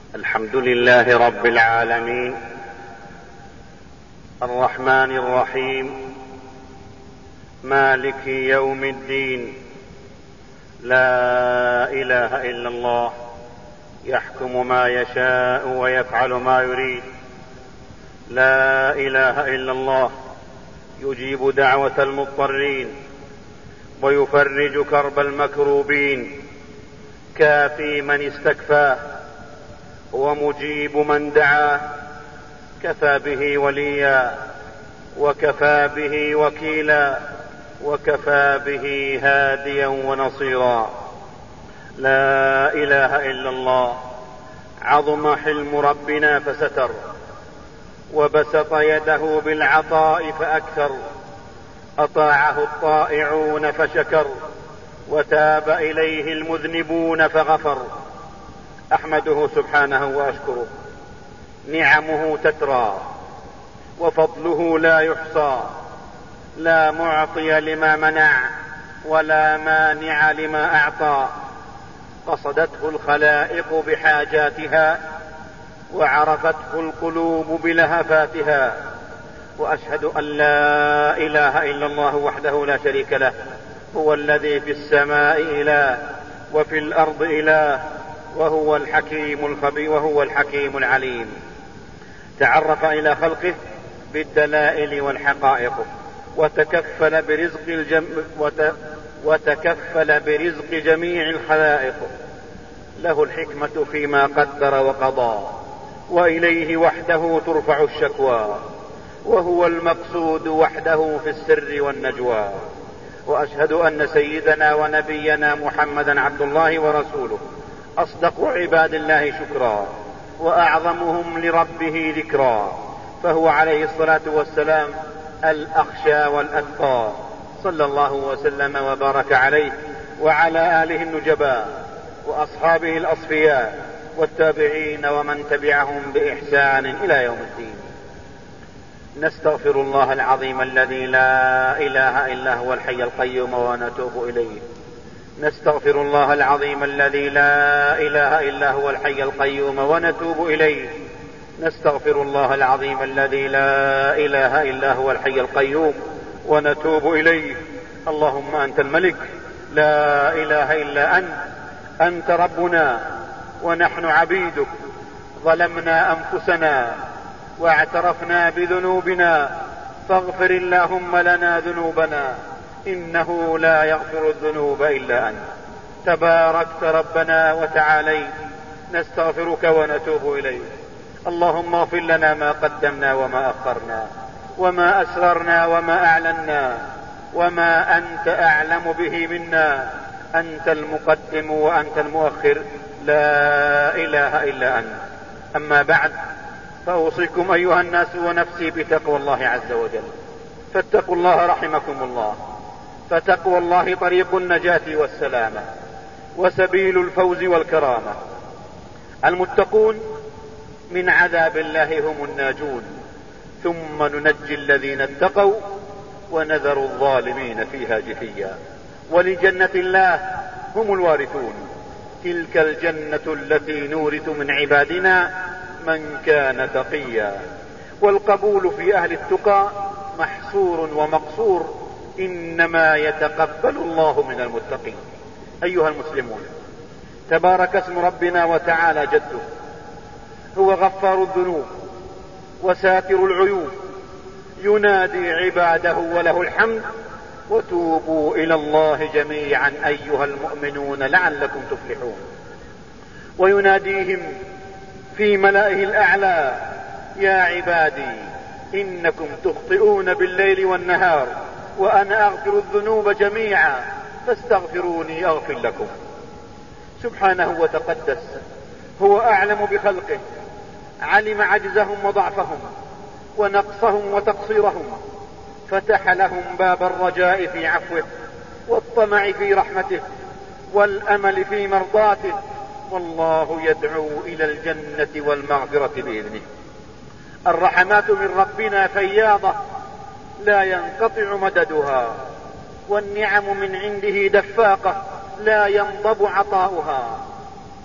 الحمد لله رب العالمين، الرحمن الرحيم، مالك يوم الدين. لا إله إلا الله، يحكم ما يشاء ويفعل ما يريد. لا إله إلا الله، يجيب دعوة المضطرين ويفرج كرب المكروبين. كافي من استكفاه ومجيب من دعاه. كفى به وليا وكفى به وكيلا وكفى به هاديا ونصيرا. لا إله إلا الله، عظم حلم ربنا فستر، وبسط يده بالعطاء فأكثر. أطاعه الطائعون فشكر، وتاب إليه المذنبون فغفر. أحمده سبحانه وأشكره، نعمه تترى وفضله لا يحصى. لا معطي لما منع ولا مانع لما أعطى. قصدته الخلائق بحاجاتها وعرفته القلوب بلهفاتها. وأشهد أن لا إله إلا الله وحده لا شريك له، هو الذي في السماء إله وفي الأرض إله، وهو الحكيم الخبير وهو الحكيم العليم. تعرف إلى خلقه بالدلائل والحقائق، وتكفل برزق جميع الخلائق. له الحكمة فيما قدر وقضى، وإليه وحده ترفع الشكوى، وهو المقصود وحده في السر والنجوى. وأشهد أن سيدنا ونبينا محمدا عبد الله ورسوله، أصدق عباد الله شكرا وأعظمهم لربه ذكرا. فهو عليه الصلاة والسلام الأخشى والأتقى، صلى الله وسلم وبارك عليه وعلى آله النجباء وأصحابه الأصفياء والتابعين ومن تبعهم بإحسان إلى يوم الدين. نستغفر الله العظيم الذي لا إله إلا هو الحي القيوم ونتوب إليه. نستغفر الله العظيم الذي لا إله إلا هو الحي القيوم ونتوب إليه. نستغفر الله العظيم الذي لا إله إلا هو الحي القيوم ونتوب إليه. اللهم أنت الملك، لا إله إلا أنت، أنت ربنا ونحن عبيدك. ظلمنا أنفسنا واعترفنا بذنوبنا، فاغفر اللهم لنا ذنوبنا، إنه لا يغفر الذنوب إلا أنت. تباركت ربنا وتعاليت، نستغفرك ونتوب إليك. اللهم اغفر لنا ما قدمنا وما أخرنا، وما أسررنا وما أعلنا، وما أنت أعلم به منا. أنت المقدم وأنت المؤخر، لا إله إلا أنت. أما بعد، فأوصيكم أيها الناس ونفسي بتقوى الله عز وجل. فاتقوا الله رحمكم الله، فتقوى الله طريق النجاة والسلامة وسبيل الفوز والكرامة. المتقون من عذاب الله هم الناجون، ثم ننجي الذين اتقوا ونذر الظالمين فيها جثيا. ولجنة الله هم الوارثون. تلك الجنة التي نورث من عبادنا من كان تقيا. والقبول في أهل التقى محصور ومقصور، إنما يتقبل الله من المتقين. أيها المسلمون، تبارك اسم ربنا وتعالى جده، هو غفار الذنوب وساتر العيوب، ينادي عباده وله الحمد. وتوبوا إلى الله جميعا أيها المؤمنون لعلكم تفلحون. ويناديهم في ملائه الأعلى: يا عبادي إنكم تخطئون بالليل والنهار، وأنا أغفر الذنوب جميعا فاستغفروني أغفر لكم. سبحانه وتقدس، هو أعلم بخلقه، علم عجزهم وضعفهم ونقصهم وتقصيرهم، فتح لهم باب الرجاء في عفوه، والطمع في رحمته، والأمل في مرضاته. والله يدعو إلى الجنة والمغفرة بإذنه. الرحمات من ربنا فياضة لا ينقطع مددها، والنعم من عنده دفاقة لا ينضب عطاؤها.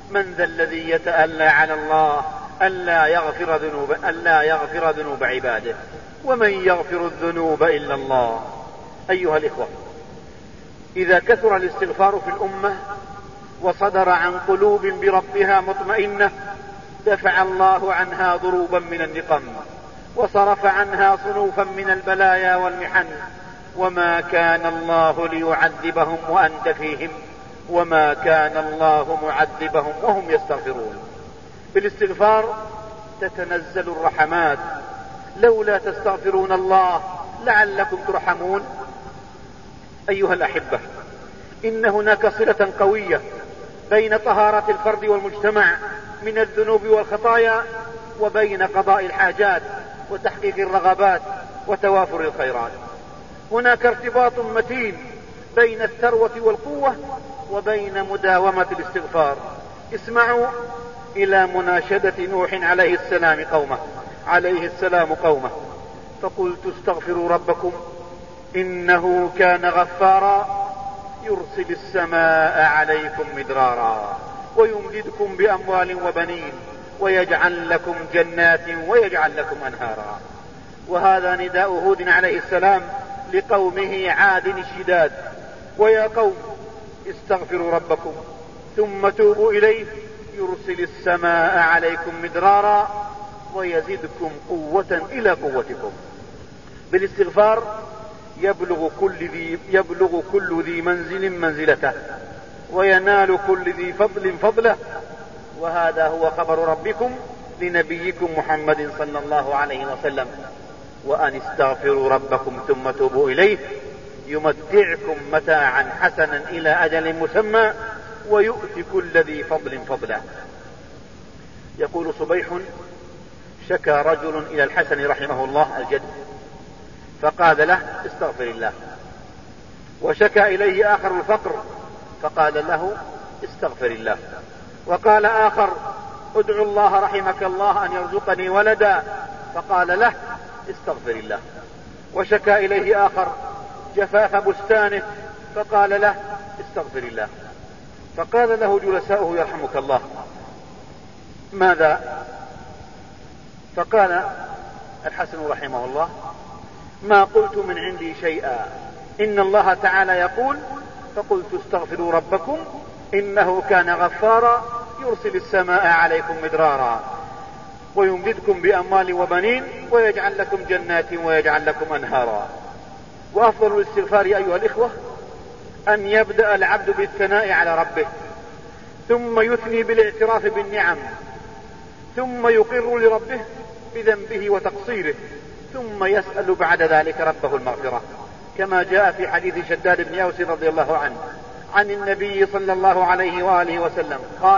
من ذا الذي يتألى على الله ألا يغفر ذنوب عباده، ومن يغفر الذنوب إلا الله. أيها الإخوة، إذا كثر الاستغفار في الأمة وصدر عن قلوب بربها مطمئنة دفع الله عنها ضروبا من النقم، وصرف عنها صنوفا من البلايا والمحن. وما كان الله ليعذبهم وأنت فيهم، وما كان الله معذبهم وهم يستغفرون. بالاستغفار تتنزل الرحمات. لولا تستغفرون الله لعلكم ترحمون. أيها الأحبة، إن هناك صلة قوية بين طهارة الفرد والمجتمع من الذنوب والخطايا وبين قضاء الحاجات وتحقيق الرغبات وتوافر الخيرات. هناك ارتباط متين بين الثروة والقوة وبين مداومة الاستغفار. اسمعوا إلى مناشدة نوح عليه السلام قومه: فقلت استغفروا ربكم إنه كان غفارا يرسل السماء عليكم مدرارا ويمددكم بأموال وبنين ويجعل لكم جنات ويجعل لكم أنهارا. وهذا نداء هود عليه السلام لقومه عاد الشداد: ويا قوم استغفروا ربكم ثم توبوا إليه يرسل السماء عليكم مدرارا ويزدكم قوة إلى قوتكم. بالاستغفار يبلغ كل ذي منزل منزلته، وينال كل ذي فضل فضله. وهذا هو خبر ربكم لنبيكم محمد صلى الله عليه وسلم: وأن استغفروا ربكم ثم توبوا إليه يمتعكم متاعا حسنا إلى أجل مسمى ويؤتي كل ذي فضل فضله. يقول صبيح: شكى رجل إلى الحسن رحمه الله الجد فقال له: استغفر الله. وشكى إليه آخر الفقر فقال له: استغفر الله. وقال آخر: ادعو الله رحمك الله أن يرزقني ولدا، فقال له: استغفر الله. وشكى إليه آخر جفاف بستانه فقال له: استغفر الله. فقال له جلساؤه: يرحمك الله، ماذا؟ فقال الحسن رحمه الله: ما قلت من عندي شيئا، إن الله تعالى يقول: فقلت استغفروا ربكم إنه كان غفارا يرسل السماء عليكم مدرارا ويمددكم بأموال وبنين ويجعل لكم جنات ويجعل لكم أنهارا. وأفضل الاستغفار أيها الإخوة أن يبدأ العبد بالثناء على ربه، ثم يثني بالاعتراف بالنعم، ثم يقر لربه بذنبه وتقصيره، ثم يسأل بعد ذلك ربه المغفرة، كما جاء في حديث شداد بن أوس رضي الله عنه عن النبي صلى الله عليه وآله وسلم قال: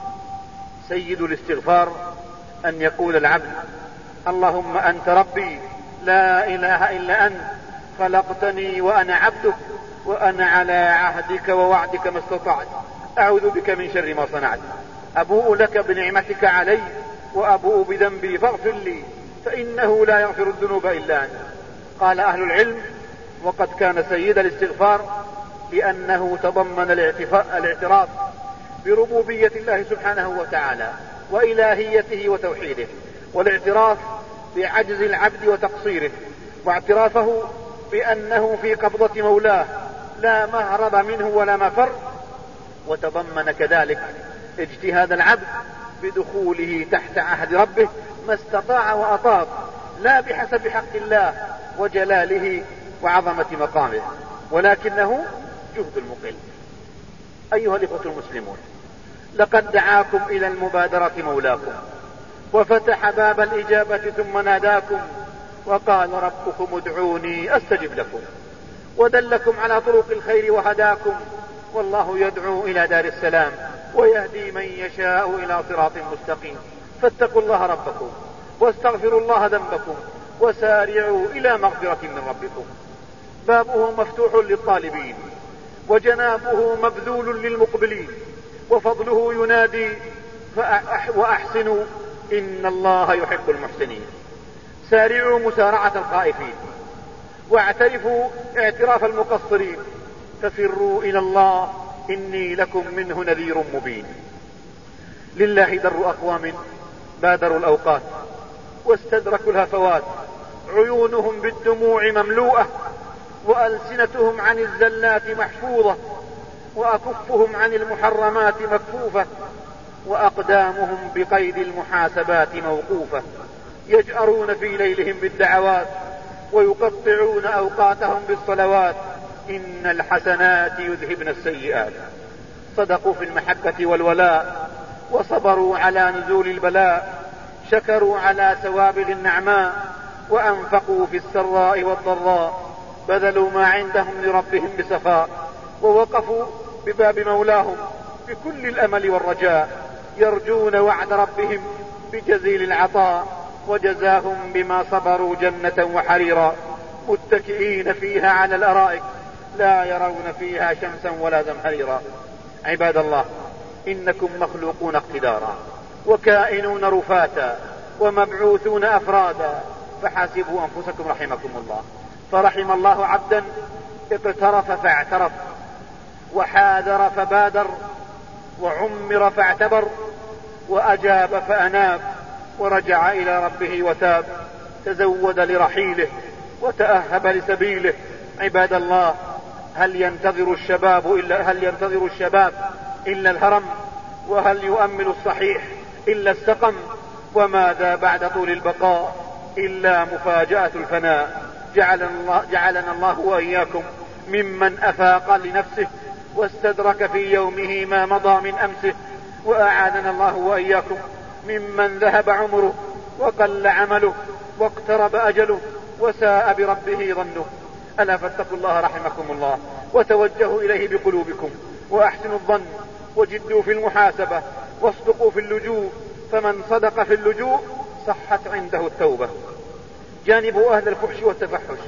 سيد الاستغفار أن يقول العبد: اللهم أنت ربي لا إله إلا أنت، خلقتني وأنا عبدك، وأنا على عهدك ووعدك ما استطعت، أعوذ بك من شر ما صنعت، أبوء لك بنعمتك علي وأبوء بذنبي فاغفر لي فإنه لا يغفر الذنوب إلا أنت. قال أهل العلم: وقد كان سيد الاستغفار لأنه تضمن الاعتراف بربوبية الله سبحانه وتعالى وإلهيته وتوحيده، والاعتراف بعجز العبد وتقصيره، واعترافه بأنه في قبضة مولاه لا مهرب منه ولا مفر. وتضمن كذلك اجتهاد العبد بدخوله تحت عهد ربه ما استطاع وأطاق، لا بحسب حق الله وجلاله وعظمة مقامه، ولكنه جهد المقل. أيها الإخوة المسلمون، لقد دعاكم إلى المبادرة مولاكم وفتح باب الإجابة ثم ناداكم وقال: ربكم ادعوني أستجب لكم، ودلكم على طرق الخير وهداكم، والله يدعو إلى دار السلام ويهدي من يشاء إلى صراط مستقيم. فاتقوا الله ربكم واستغفروا الله ذنبكم وسارعوا إلى مغفرة من ربكم. بابه مفتوح للطالبين وجنابه مبذول للمقبلين، وفضله ينادي: وأحسنوا إن الله يحب المحسنين. سارعوا مسارعة الخائفين، واعترفوا اعتراف المقصرين، ففروا إلى الله إني لكم منه نذير مبين. لله در أقوام بادروا الأوقات واستدركوا الهفوات، عيونهم بالدموع مملوءة، وألسنتهم عن الزلات محفوظة، وأكفهم عن المحرمات مكفوفة، وأقدامهم بقيد المحاسبات موقوفة، يجأرون في ليلهم بالدعوات، ويقطعون أوقاتهم بالصلوات، إن الحسنات يذهبن السيئات. صدقوا في المحبة والولاء، وصبروا على نزول البلاء، شكروا على سوابغ النعماء، وأنفقوا في السراء والضراء، بذلوا ما عندهم لربهم بسخاء، ووقفوا بباب مولاهم بكل الأمل والرجاء، يرجون وعد ربهم بجزيل العطاء، وجزاهم بما صبروا جنة وحريرا، متكئين فيها على الأرائك، لا يرون فيها شمسا ولا زمهريرا. عباد الله، إنكم مخلوقون اقتدارا، وكائنون رفاتا، ومبعوثون أفرادا، فحاسبوا أنفسكم رحمكم الله. فرحم الله عبدا اقترف فاعترف، وحاذر فبادر، وعمر فاعتبر، وأجاب فأناب، ورجع إلى ربه وتاب، تزود لرحيله، وتأهب لسبيله. عباد الله، هل ينتظر الشباب إلا الهرم؟ وهل يؤمل الصحيح إلا السقم؟ وماذا بعد طول البقاء إلا مفاجأة الفناء؟ جعلنا الله وإياكم ممن أفاق لنفسه واستدرك في يومه ما مضى من أمسه، وأعاذنا الله وإياكم ممن ذهب عمره وقل عمله واقترب أجله وساء بربه ظنه. ألا فاتقوا الله رحمكم الله، وتوجهوا إليه بقلوبكم، وأحسنوا الظن، وجدوا في المحاسبة، واصدقوا في اللجوء، فمن صدق في اللجوء صحت عنده التوبة. جانبوا أهل الفحش والتفحش،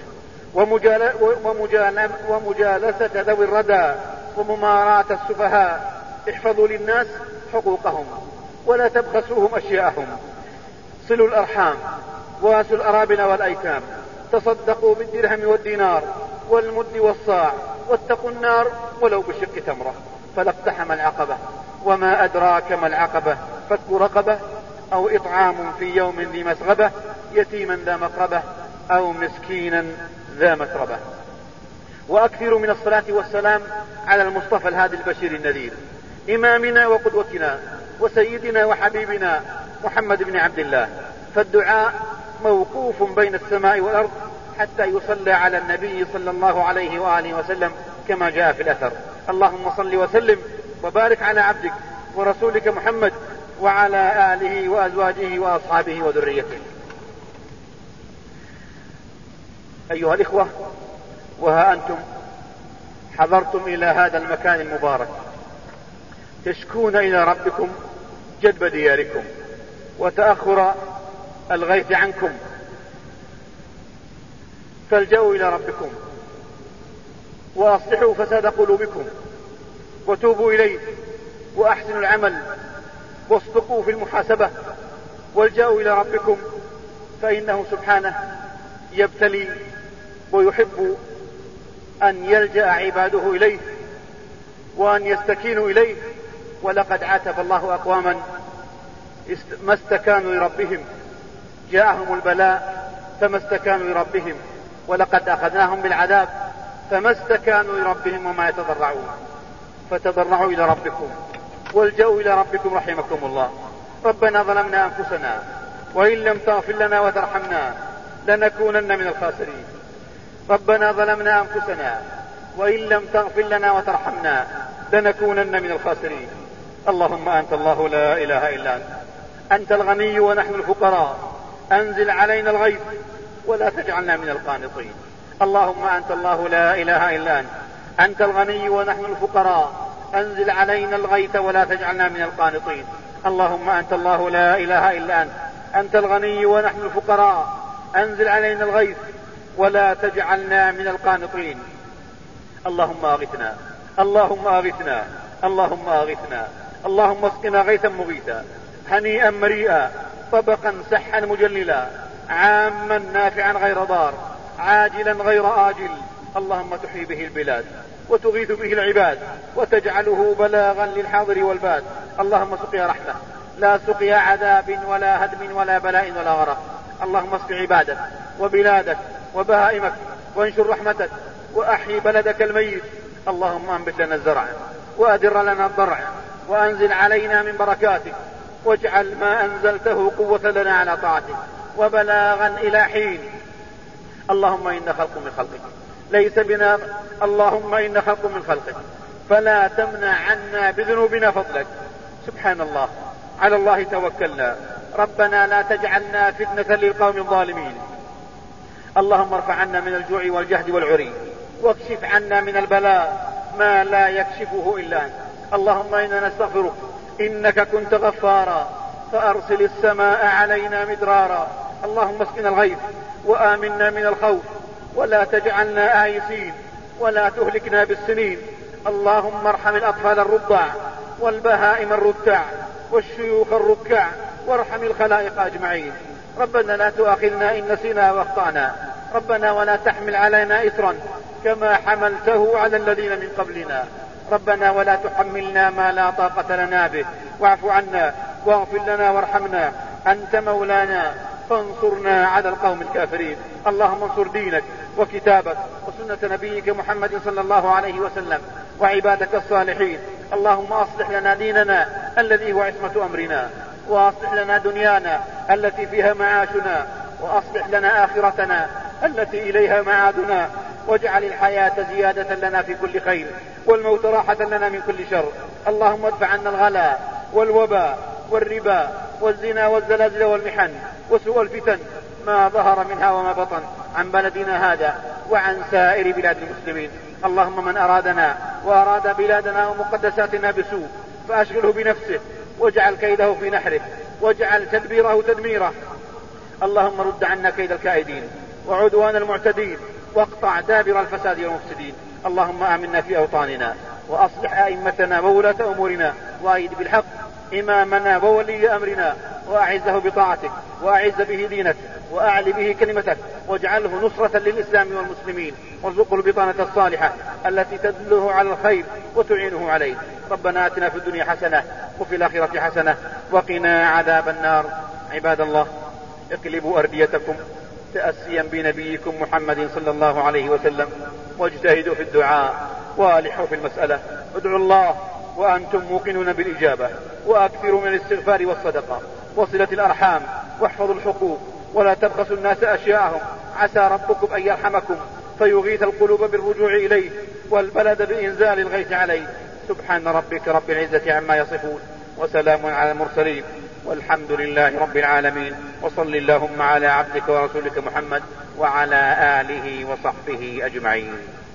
ومجالسة ذوي الردى، ومماراة السفهاء. احفظوا للناس حقوقهم، ولا تبخسوهم أشياءهم. صلوا الأرحام، واسوا الأرابن والأيتام، تصدقوا بالدرهم والدينار والمد والصاع، واتقوا النار ولو بشق تمرة، فلاقتحم العقبة. وما أدراك ما العقبة؟ فك رقبة، أو إطعام في يوم ذي مسغبة، يتيما ذا مقربة، أو مسكينا ذا متربة. وأكثروا من الصلاة والسلام على المصطفى الهادي البشير النذير، إمامنا وقدوتنا وسيدنا وحبيبنا محمد بن عبد الله. فالدعاء موقوف بين السماء والأرض حتى يصلى على النبي صلى الله عليه وآله وسلم كما جاء في الأثر. اللهم صل وسلم وبارك على عبدك ورسولك محمد وعلى آله وأزواجه وأصحابه وذريته. أيها الإخوة، وها أنتم حضرتم إلى هذا المكان المبارك، تشكون إلى ربكم جدب دياركم وتأخر الغيث عنكم، فالجأوا إلى ربكم، وأصلحوا فساد قلوبكم، وتوبوا إليه، وأحسنوا العمل، واصدقوا في المحاسبة، والجأوا إلى ربكم، فإنه سبحانه يبتلي ويحب أن يلجأ عباده إليه وأن يستكينوا إليه. ولقد عاتب الله أقواما ما استكانوا لربهم، جاءهم البلاء فما استكانوا لربهم، ولقد أخذناهم بالعذاب فما استكانوا لربهم وما يتضرعون. فتضرعوا إلى ربكم والجأوا إلى ربكم رحمكم الله. ربنا ظلمنا أنفسنا وإن لم تغفر لنا وترحمنا لنكونن من الخاسرين. ربنا ظلمنا أنفسنا وإن لم تغفر لنا وترحمنا لنكونن من الخاسرين. اللهم أنت الله لا إله إلا أنت، أنت الغني ونحن الفقراء، أنزل علينا الغيث ولا تجعلنا من القانطين. اللهم أنت الله لا إله إلا أنت، أنت الغني ونحن الفقراء، أنزل علينا الغيث ولا تجعلنا من القانطين. اللهم أنت الله لا إله إلا أنت، أنت الغني ونحن الفقراء، أنزل علينا الغيث ولا تجعلنا من القانطين. اللهم أغثنا، اللهم أغثنا، اللهم أغثنا، اللهم اسقنا غيثا مغيثا، هنيئا مريئا، طبقا سحا مجللا، عاما نافعا غير ضار، عاجلا غير آجل. اللهم تحيي به البلاد وتغيث به العباد وتجعله بلاغا للحاضر والباد. اللهم سقيا رحمة لا سقيا عذاب ولا هدم ولا بلاء ولا غرق. اللهم اسق عبادك وبلادك وبهائمك وانشر رحمتك وأحيي بلدك الميت. اللهم أنبت لنا الزرع وأدر لنا الضرع وأنزل علينا من بركاتك واجعل ما أنزلته قوة لنا على طاعتك وبلاغا إلى حين. اللهم إن خلق من خلقك ليس بنا، اللهم إن خلق من خلقك فلا تمنع عنا بذنوبنا فضلك. سبحان الله، على الله توكلنا. ربنا لا تجعلنا فتنة للقوم الظالمين. اللهم ارفع عنا من الجوع والجهد والعري واكشف عنا من البلاء ما لا يكشفه إلا أنت. اللهم إنا نستغفرك إنك كنت غفارا فأرسل السماء علينا مدرارا. اللهم اسقنا الغيث وآمنا من الخوف ولا تجعلنا آيسين ولا تهلكنا بالسنين. اللهم ارحم الأطفال الرضع والبهائم الرتع والشيوخ الركع وارحم الخلائق أجمعين. ربنا لا تؤاخذنا إن نسينا واخطأنا. ربنا ولا تحمل علينا إصرا كما حملته على الذين من قبلنا. ربنا ولا تحملنا ما لا طاقة لنا به واعف عنا واغفر لنا وارحمنا. أنت مولانا فانصرنا على القوم الكافرين. اللهم انصر دينك وكتابك وسنة نبيك محمد صلى الله عليه وسلم وعبادك الصالحين. اللهم أصلح لنا ديننا الذي هو عصمة أمرنا، وأصلح لنا دنيانا التي فيها معاشنا، وأصلح لنا آخرتنا التي إليها معادنا، واجعل الحياة زيادة لنا في كل خير والموت راحة لنا من كل شر. اللهم ادفع عنا الغلاء والوباء والربا والزنا والزلازل والمحن وسوء الفتن ما ظهر منها وما بطن عن بلدنا هذا وعن سائر بلاد المسلمين. اللهم من أرادنا وأراد بلادنا ومقدساتنا بسوء فأشغله بنفسه واجعل كيده في نحره واجعل تدبيره تدميره. اللهم رد عنا كيد الكائدين وعدوان المعتدين واقطع دابر الفساد والمفسدين. اللهم آمنا في أوطاننا وأصلح أئمتنا وولاة أمورنا وأيد بالحق إمامنا وولي أمرنا وأعزه بطاعتك وأعز به دينك وأعلي به كلمتك واجعله نصرة للإسلام والمسلمين وارزقه البطانة الصالحة التي تدله على الخير وتعينه عليه. ربنا آتنا في الدنيا حسنة وفي الآخرة حسنة وقنا عذاب النار. عباد الله، اقلبوا أرديتكم تأسيا بنبيكم محمد صلى الله عليه وسلم واجتهدوا في الدعاء والحوا في المسألة. ادعوا الله وأنتم موقنون بالإجابة وأكثروا من الاستغفار والصدقة وصلة الأرحام واحفظوا الحقوق ولا تبخسوا الناس أشياءهم عسى ربكم أن يرحمكم فيغيث القلوب بالرجوع إليه والبلد بإنزال الغيث عليه. سبحان ربك رب العزة عما يصفون وسلام على المرسلين والحمد لله رب العالمين. وصل اللهم على عبدك ورسولك محمد وعلى آله وصحبه أجمعين.